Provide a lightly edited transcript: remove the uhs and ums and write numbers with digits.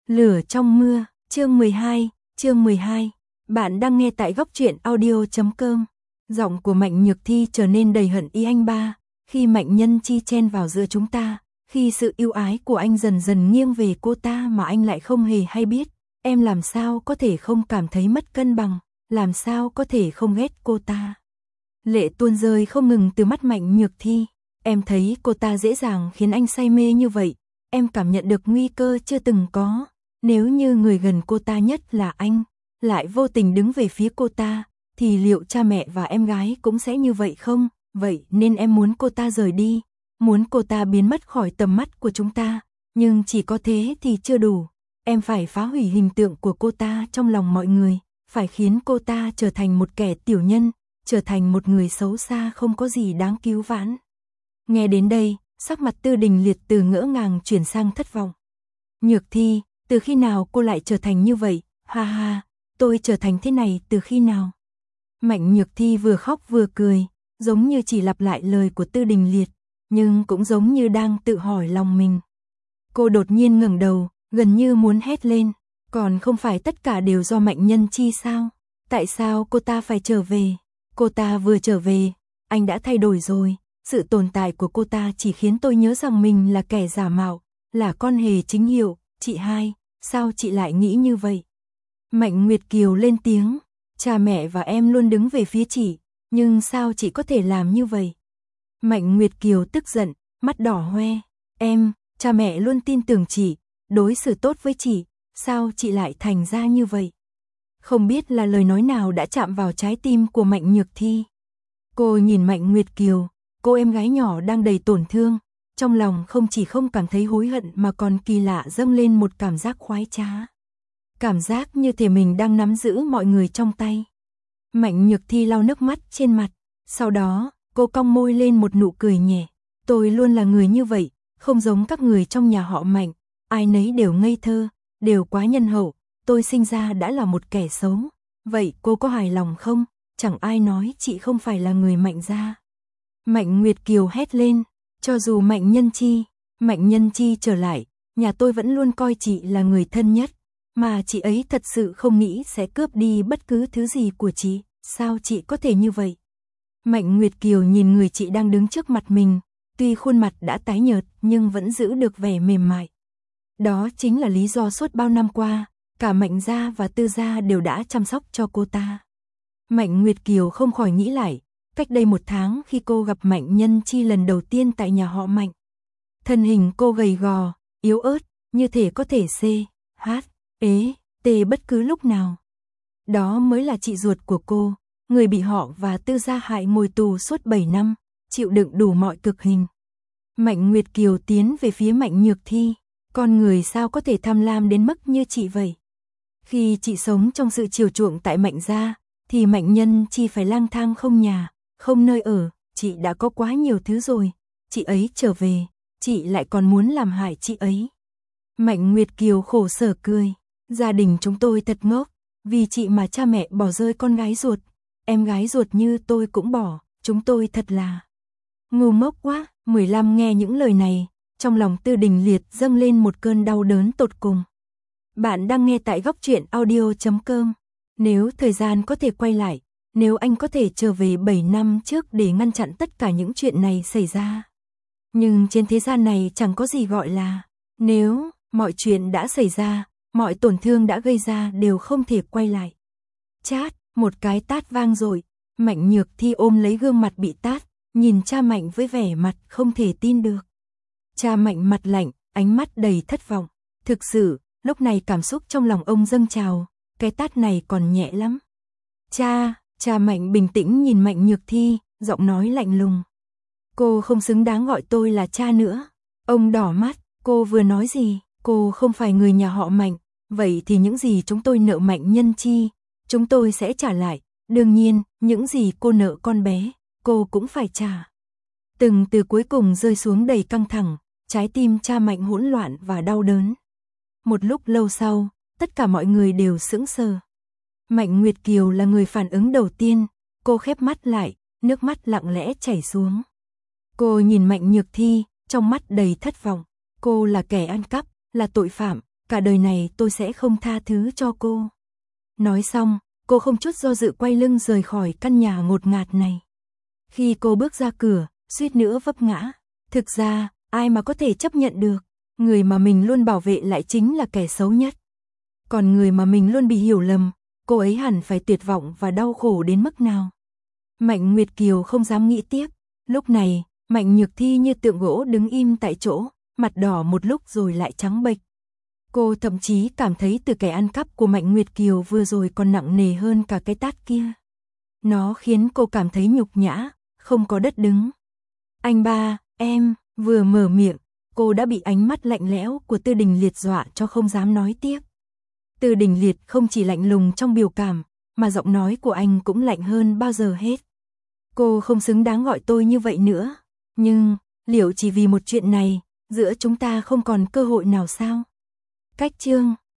Lửa trong mưa, chương 12. Bạn đang nghe tại goctruyện audio.com. Giọng của Mạnh Nhược Thi trở nên đầy hận ý anh ba, khi Mạnh Nhân Chi chen vào giữa chúng ta, khi sự yêu ái của anh dần dần nghiêng về cô ta mà anh lại không hề hay biết, em làm sao có thể không cảm thấy mất cân bằng, làm sao có thể không ghét cô ta. Lệ tuôn rơi không ngừng từ mắt Mạnh Nhược Thi, em thấy cô ta dễ dàng khiến anh say mê như vậy, em cảm nhận được nguy cơ chưa từng có. Nếu như người gần cô ta nhất là anh, lại vô tình đứng về phía cô ta, thì liệu cha mẹ và em gái cũng sẽ như vậy không? Vậy nên em muốn cô ta rời đi, muốn cô ta biến mất khỏi tầm mắt của chúng ta, nhưng chỉ có thế thì chưa đủ. Em phải phá hủy hình tượng của cô ta trong lòng mọi người, phải khiến cô ta trở thành một kẻ tiểu nhân, trở thành một người xấu xa không có gì đáng cứu vãn. Nghe đến đây, sắc mặt Tư Đình Liệt từ ngỡ ngàng chuyển sang thất vọng. Nhược Thi, từ khi nào cô lại trở thành như vậy? Ha ha, tôi trở thành thế này từ khi nào? Mạnh Nhược Thi vừa khóc vừa cười, giống như chỉ lặp lại lời của Tư Đình Liệt, nhưng cũng giống như đang tự hỏi lòng mình. Cô đột nhiên ngẩng đầu, gần như muốn hét lên, còn không phải tất cả đều do Mạnh Nhân Chi sao? Tại sao cô ta phải trở về? Cô ta vừa trở về, anh đã thay đổi rồi, sự tồn tại của cô ta chỉ khiến tôi nhớ rằng mình là kẻ giả mạo, là con hề chính hiệu. Chị hai, sao chị lại nghĩ như vậy? Mạnh Nguyệt Kiều lên tiếng, cha mẹ và em luôn đứng về phía chị, nhưng sao chị có thể làm như vậy? Mạnh Nguyệt Kiều tức giận, mắt đỏ hoe, cha mẹ luôn tin tưởng chị, đối xử tốt với chị, sao chị lại thành ra như vậy? Không biết là lời nói nào đã chạm vào trái tim của Mạnh Nhược Thi. Cô nhìn Mạnh Nguyệt Kiều, cô em gái nhỏ đang đầy tổn thương. Trong lòng không chỉ không cảm thấy hối hận mà còn kỳ lạ dâng lên một cảm giác khoái trá. Cảm giác như thể mình đang nắm giữ mọi người trong tay. Mạnh Nhược Thi lau nước mắt trên mặt, sau đó, cô cong môi lên một nụ cười nhẹ. Tôi luôn là người như vậy, không giống các người trong nhà họ Mạnh, ai nấy đều ngây thơ, đều quá nhân hậu, tôi sinh ra đã là một kẻ xấu. Vậy cô có hài lòng không? Chẳng ai nói chị không phải là người Mạnh gia. Mạnh Nguyệt Kiều hét lên. Cho dù Mạnh Nhân Chi trở lại, nhà tôi vẫn luôn coi chị là người thân nhất, mà chị ấy thật sự không nghĩ sẽ cướp đi bất cứ thứ gì của chị, sao chị có thể như vậy? Mạnh Nguyệt Kiều nhìn người chị đang đứng trước mặt mình, tuy khuôn mặt đã tái nhợt nhưng vẫn giữ được vẻ mềm mại. Đó chính là lý do suốt bao năm qua, cả Mạnh gia và Tư gia đều đã chăm sóc cho cô ta. Mạnh Nguyệt Kiều không khỏi nghĩ lại. Cách đây 1 tháng khi cô gặp Mạnh Nhân Chi lần đầu tiên tại nhà họ Mạnh. Thân hình cô gầy gò, yếu ớt, như thể có thể tê bất cứ lúc nào. Đó mới là chị ruột của cô, người bị họ và Tư gia hại ngồi tù suốt 7 năm, chịu đựng đủ mọi cực hình. Mạnh Nguyệt Kiều tiến về phía Mạnh Nhược Thi, con người sao có thể tham lam đến mức như chị vậy? Khi chị sống trong sự chiều chuộng tại Mạnh gia, thì Mạnh Nhân Chi phải lang thang không nhà, không nơi ở, chị đã có quá nhiều thứ rồi, chị ấy trở về, chị lại còn muốn làm hại chị ấy. Mạnh Nguyệt Kiều khổ sở cười, gia đình chúng tôi thật ngốc, vì chị mà cha mẹ bỏ rơi con gái ruột, em gái ruột như tôi cũng bỏ, chúng tôi thật là ngu ngốc quá. 15 nghe những lời này, trong lòng Tư Đình Liệt dâng lên một cơn đau đớn tột cùng. Bạn đang nghe tại goctruyện audio.com. Nếu thời gian có thể quay lại, nếu anh có thể trở về 7 năm trước để ngăn chặn tất cả những chuyện này xảy ra. Nhưng trên thế gian này chẳng có gì gọi là nếu, mọi chuyện đã xảy ra, mọi tổn thương đã gây ra đều không thể quay lại. Chát, một cái tát vang dội, Mạnh Nhược Thi ôm lấy gương mặt bị tát, nhìn cha Mạnh với vẻ mặt không thể tin được. Cha Mạnh mặt lạnh, ánh mắt đầy thất vọng. Thực sự, lúc này cảm xúc trong lòng ông dâng trào, cái tát này còn nhẹ lắm. Cha Mạnh bình tĩnh nhìn Mạnh Nhược Thi, giọng nói lạnh lùng. Cô không xứng đáng gọi tôi là cha nữa. Ông đỏ mắt, cô vừa nói gì? Cô không phải người nhà họ Mạnh, vậy thì những gì chúng tôi nợ Mạnh Nhân Chi, chúng tôi sẽ trả lại. Đương nhiên, những gì cô nợ con bé, cô cũng phải trả. Từng từ cuối cùng rơi xuống đầy căng thẳng, trái tim cha Mạnh hỗn loạn và đau đớn. Một lúc lâu sau, tất cả mọi người đều sững sờ. Mạnh Nguyệt Kiều là người phản ứng đầu tiên, cô khép mắt lại, nước mắt lặng lẽ chảy xuống. Cô nhìn Mạnh Nhược Thi, trong mắt đầy thất vọng. Cô là kẻ ăn cắp, là tội phạm, cả đời này tôi sẽ không tha thứ cho cô. Nói xong, cô không chút do dự quay lưng rời khỏi căn nhà ngột ngạt này. Khi cô bước ra cửa, suýt nữa vấp ngã. Thực ra, ai mà có thể chấp nhận được, người mà mình luôn bảo vệ lại chính là kẻ xấu nhất. Còn người mà mình luôn bị hiểu lầm, cô ấy hẳn phải tuyệt vọng và đau khổ đến mức nào. Mạnh Nguyệt Kiều không dám nghĩ tiếp. Lúc này, Mạnh Nhược Thi như tượng gỗ đứng im tại chỗ, mặt đỏ một lúc rồi lại trắng bệch. Cô thậm chí cảm thấy từ kẻ ăn cắp của Mạnh Nguyệt Kiều vừa rồi còn nặng nề hơn cả cái tát kia. Nó khiến cô cảm thấy nhục nhã, không có đất đứng. Anh ba, em, vừa mở miệng, cô đã bị ánh mắt lạnh lẽo của Tư Đình Liệt dọa cho không dám nói tiếp. Tư Đình Liệt không chỉ lạnh lùng trong biểu cảm, mà giọng nói của anh cũng lạnh hơn bao giờ hết. Cô không xứng đáng gọi tôi như vậy nữa, nhưng, liệu chỉ vì một chuyện này, giữa chúng ta không còn cơ hội nào sao? Cách chương